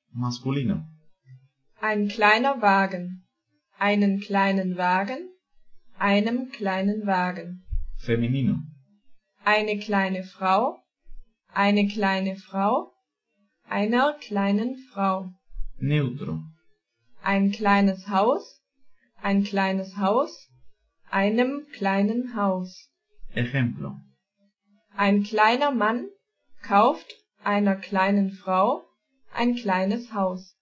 masculino. Ein kleiner Wagen, einen kleinen Wagen, einem kleinen Wagen. Femenino. Eine kleine Frau, einer kleinen Frau. Neutro. Ein kleines Haus, einem kleinen Haus. Ejemplo. Ein kleiner Mann kauft einer kleinen Frau ein kleines Haus.